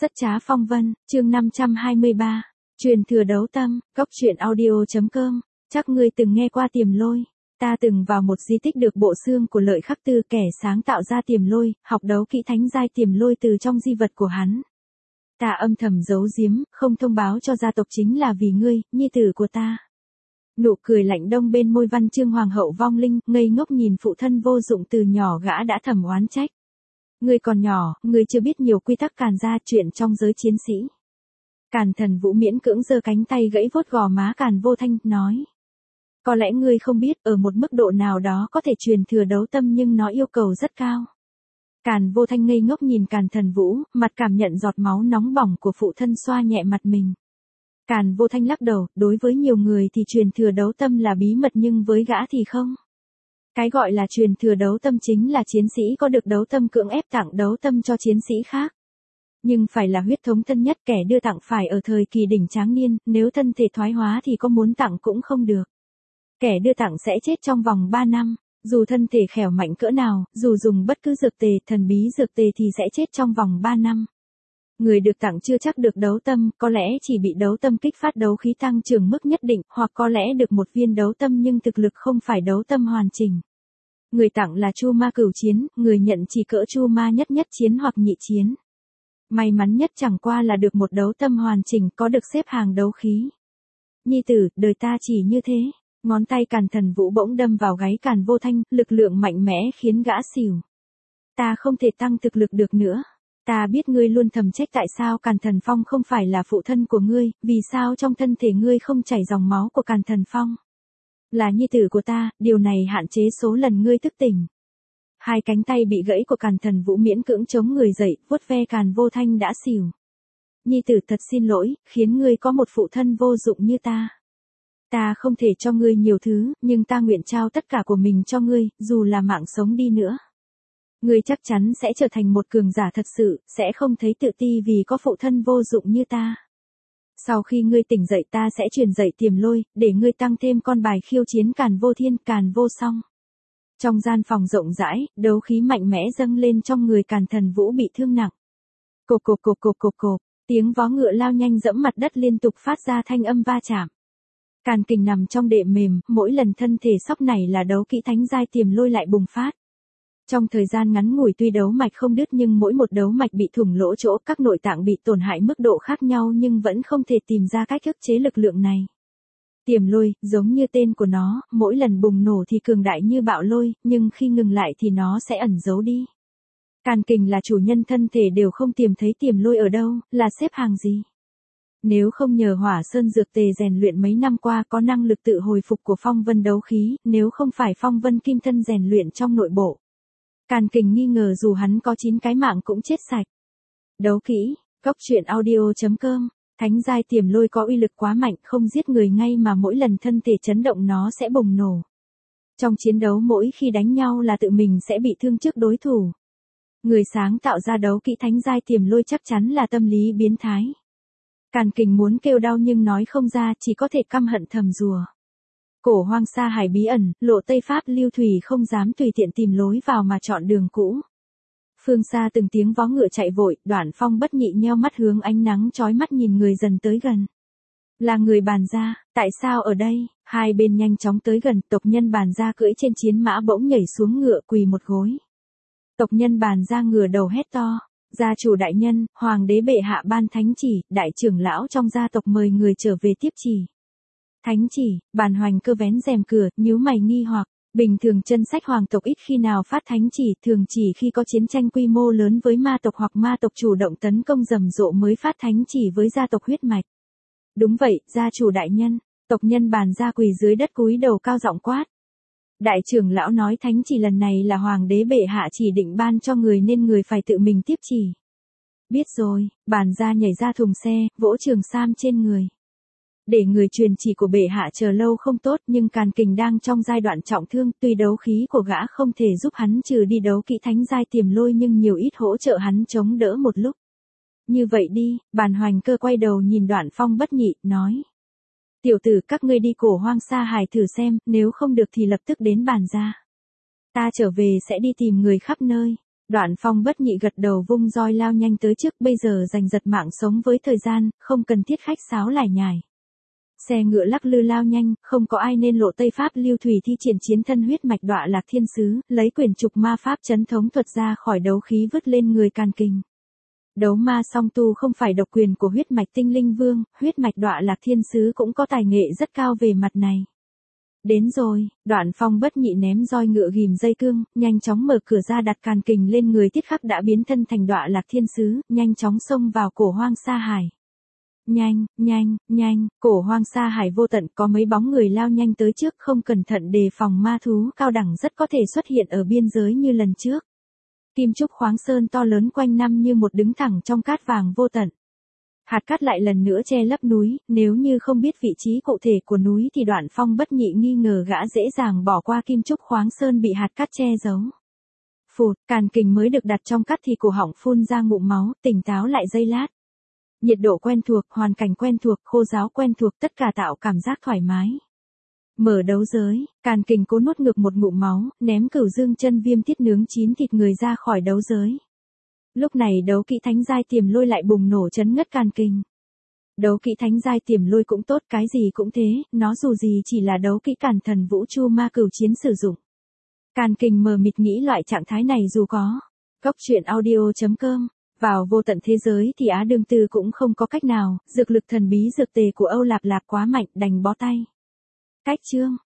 Rất trá phong vân, chương 523. Truyền thừa đấu tâm, góc truyện audio.com. Chắc ngươi từng nghe qua Tiềm Lôi. Ta từng vào một di tích được bộ xương của Lợi Khắc Tư, kẻ sáng tạo ra Tiềm Lôi, học đấu kỹ thánh giai Tiềm Lôi từ trong di vật của hắn. Ta âm thầm giấu giếm, không thông báo cho gia tộc chính là vì ngươi, nhi tử của ta. Nụ cười lạnh đông bên môi Văn Chương hoàng hậu vong linh, ngây ngốc nhìn phụ thân vô dụng từ nhỏ gã đã thầm oán trách. Ngươi còn nhỏ, ngươi chưa biết nhiều quy tắc Càn gia, chuyện trong giới chiến sĩ. Càn Thần Vũ miễn cưỡng giơ cánh tay gãy vuốt gò má Càn Vô Thanh, nói. Có lẽ ngươi không biết, ở một mức độ nào đó có thể truyền thừa đấu tâm nhưng nó yêu cầu rất cao. Càn Vô Thanh ngây ngốc nhìn Càn Thần Vũ, mặt cảm nhận giọt máu nóng bỏng của phụ thân xoa nhẹ mặt mình. Càn Vô Thanh lắc đầu, đối với nhiều người thì truyền thừa đấu tâm là bí mật nhưng với gã thì không. Cái gọi là truyền thừa đấu tâm chính là chiến sĩ có được đấu tâm cưỡng ép tặng đấu tâm cho chiến sĩ khác. Nhưng phải là huyết thống thân nhất, kẻ đưa tặng phải ở thời kỳ đỉnh tráng niên, nếu thân thể thoái hóa thì có muốn tặng cũng không được. Kẻ đưa tặng sẽ chết trong vòng 3 năm, dù thân thể khỏe mạnh cỡ nào, dù dùng bất cứ dược tề, thần bí dược tề thì sẽ chết trong vòng 3 năm. Người được tặng chưa chắc được đấu tâm, có lẽ chỉ bị đấu tâm kích phát đấu khí tăng trưởng mức nhất định, hoặc có lẽ được một viên đấu tâm nhưng thực lực không phải đấu tâm hoàn chỉnh. Người tặng là Chu Ma cửu chiến, người nhận chỉ cỡ Chu Ma nhất nhất chiến hoặc nhị chiến. May mắn nhất chẳng qua là được một đấu tâm hoàn chỉnh, có được xếp hàng đấu khí. Nhi tử, đời ta chỉ như thế. Ngón tay Càn Thần Vũ bỗng đâm vào gáy Càn Vô Thanh, lực lượng mạnh mẽ khiến gã xỉu. Ta không thể tăng thực lực được nữa. Ta biết ngươi luôn thầm trách tại sao Càn Thần Phong không phải là phụ thân của ngươi, vì sao trong thân thể ngươi không chảy dòng máu của Càn Thần Phong. Là nhi tử của ta, điều này hạn chế số lần ngươi thức tỉnh. Hai cánh tay bị gãy của Càn Thần Vũ miễn cưỡng chống người dậy, vuốt ve Càn Vô Thanh đã xỉu. Nhi tử thật xin lỗi, khiến ngươi có một phụ thân vô dụng như ta. Ta không thể cho ngươi nhiều thứ, nhưng ta nguyện trao tất cả của mình cho ngươi, dù là mạng sống đi nữa. Ngươi chắc chắn sẽ trở thành một cường giả thật sự, sẽ không thấy tự ti vì có phụ thân vô dụng như ta. Sau khi ngươi tỉnh dậy ta sẽ truyền dạy Tiềm Lôi, để ngươi tăng thêm con bài khiêu chiến Càn Vô Thiên, Càn Vô Song. Trong gian phòng rộng rãi, đấu khí mạnh mẽ dâng lên trong người Càn Thần Vũ bị thương nặng. Cộp cộp cộp cộp cộp cộp, tiếng vó ngựa lao nhanh dẫm mặt đất liên tục phát ra thanh âm va chạm. Càn Kình nằm trong đệm mềm, mỗi lần thân thể sóc này là đấu kỹ thánh giai Tiềm Lôi lại bùng phát. Trong thời gian ngắn ngủi tuy đấu mạch không đứt nhưng mỗi một đấu mạch bị thủng lỗ chỗ, các nội tạng bị tổn hại mức độ khác nhau nhưng vẫn không thể tìm ra cách ức chế lực lượng này. Tiềm Lôi, giống như tên của nó, mỗi lần bùng nổ thì cường đại như bạo lôi, nhưng khi ngừng lại thì nó sẽ ẩn giấu đi. Càn Kình là chủ nhân thân thể đều không tìm thấy Tiềm Lôi ở đâu, là xếp hàng gì. Nếu không nhờ Hỏa Sơn dược tề rèn luyện mấy năm qua có năng lực tự hồi phục của phong vân đấu khí, nếu không phải phong vân kim thân rèn luyện trong nội bộ. Càn Kình nghi ngờ dù hắn có 9 cái mạng cũng chết sạch. Đấu kỹ, góc truyện audio.com. Thánh giai Tiềm Lôi có uy lực quá mạnh, không giết người ngay mà mỗi lần thân thể chấn động nó sẽ bùng nổ. Trong chiến đấu mỗi khi đánh nhau là tự mình sẽ bị thương trước đối thủ. Người sáng tạo ra đấu kỹ thánh giai Tiềm Lôi chắc chắn là tâm lý biến thái. Càn Kình muốn kêu đau nhưng nói không ra, chỉ có thể căm hận thầm rùa. Cổ hoang sa hải bí ẩn, lộ Tây Pháp lưu thủy không dám tùy tiện tìm lối vào mà chọn đường cũ. Phương xa từng tiếng vó ngựa chạy vội, Đoạn Phong bất nhị nheo mắt hướng ánh nắng chói mắt nhìn người dần tới gần. Là người Bàn gia, tại sao ở đây? Hai bên nhanh chóng tới gần, tộc nhân Bàn gia cưỡi trên chiến mã bỗng nhảy xuống ngựa quỳ một gối. Tộc nhân Bàn gia ngửa đầu hét to. Gia chủ đại nhân, hoàng đế bệ hạ ban thánh chỉ, đại trưởng lão trong gia tộc mời người trở về tiếp chỉ. Thánh chỉ, Bàn Hoành Cơ vén rèm cửa, nhíu mày nghi hoặc, bình thường chân sách hoàng tộc ít khi nào phát thánh chỉ, thường chỉ khi có chiến tranh quy mô lớn với ma tộc hoặc ma tộc chủ động tấn công rầm rộ mới phát thánh chỉ với gia tộc huyết mạch. Đúng vậy, gia chủ đại nhân, tộc nhân Bàn gia quỳ dưới đất cúi đầu cao giọng quát. Đại trưởng lão nói thánh chỉ lần này là hoàng đế bệ hạ chỉ định ban cho người nên người phải tự mình tiếp chỉ. Biết rồi, Bàn gia nhảy ra thùng xe, vỗ trường sam trên người. Để người truyền chỉ của bệ hạ chờ lâu không tốt nhưng Càn Kình đang trong giai đoạn trọng thương, tuy đấu khí của gã không thể giúp hắn trừ đi đấu kỹ thánh giai Tiềm Lôi nhưng nhiều ít hỗ trợ hắn chống đỡ một lúc. Như vậy đi, Bàn Hoành Cơ quay đầu nhìn Đoạn Phong bất nhị, nói. Tiểu tử các ngươi đi cổ hoang sa hải thử xem, nếu không được thì lập tức đến Bàn gia. Ta trở về sẽ đi tìm người khắp nơi. Đoạn Phong bất nhị gật đầu vung roi lao nhanh tới trước, bây giờ giành giật mạng sống với thời gian, không cần thiết khách sáo lải nhải. Xe ngựa lắc lư lao nhanh, không có ai nên lộ Tây Pháp lưu thủy thi triển chiến thân huyết mạch đọa lạc thiên sứ, lấy quyển trục ma pháp chấn thống thuật ra khỏi đấu khí vứt lên người Càn Kình. Đấu ma song tu không phải độc quyền của huyết mạch tinh linh vương, huyết mạch đọa lạc thiên sứ cũng có tài nghệ rất cao về mặt này. Đến rồi, Đoạn Phong bất nhị ném roi ngựa ghìm dây cương, nhanh chóng mở cửa ra đặt Càn Kình lên người, Tiết Khắc đã biến thân thành đọa lạc thiên sứ, nhanh chóng xông vào cổ hoang sa hải. Nhanh, nhanh, nhanh, cổ hoang sa hải vô tận, có mấy bóng người lao nhanh tới trước, không cẩn thận đề phòng ma thú cao đẳng rất có thể xuất hiện ở biên giới như lần trước. Kim trúc khoáng sơn to lớn quanh năm như một đứng thẳng trong cát vàng vô tận. Hạt cát lại lần nữa che lấp núi, nếu như không biết vị trí cụ thể của núi thì Đoạn Phong bất nhị nghi ngờ gã dễ dàng bỏ qua kim trúc khoáng sơn bị hạt cát che giấu. Phụt, Càn Kình mới được đặt trong cát thì cổ họng phun ra ngụm máu, tỉnh táo lại giây lát. Nhiệt độ quen thuộc, hoàn cảnh quen thuộc, khô giáo quen thuộc, tất cả tạo cảm giác thoải mái. Mở đấu giới, Càn Kình cố nuốt ngược một ngụm máu, ném Cửu Dương chân viêm thiết nướng chín thịt người ra khỏi đấu giới. Lúc này đấu kỹ thánh giai tiềm lôi lại bùng nổ chấn ngất Càn Kình. Đấu kỹ thánh giai tiềm lôi cũng tốt, cái gì cũng thế, nó dù gì chỉ là đấu kỹ càn thần vũ chu ma cửu chiến sử dụng. Càn Kình mờ mịt nghĩ loại trạng thái này dù có. Góc truyện audio.com. Vào vô tận thế giới thì Á Đương Tư cũng không có cách nào, dược lực thần bí dược tề của Âu Lạp Lạp quá mạnh, đành bó tay. Cách chương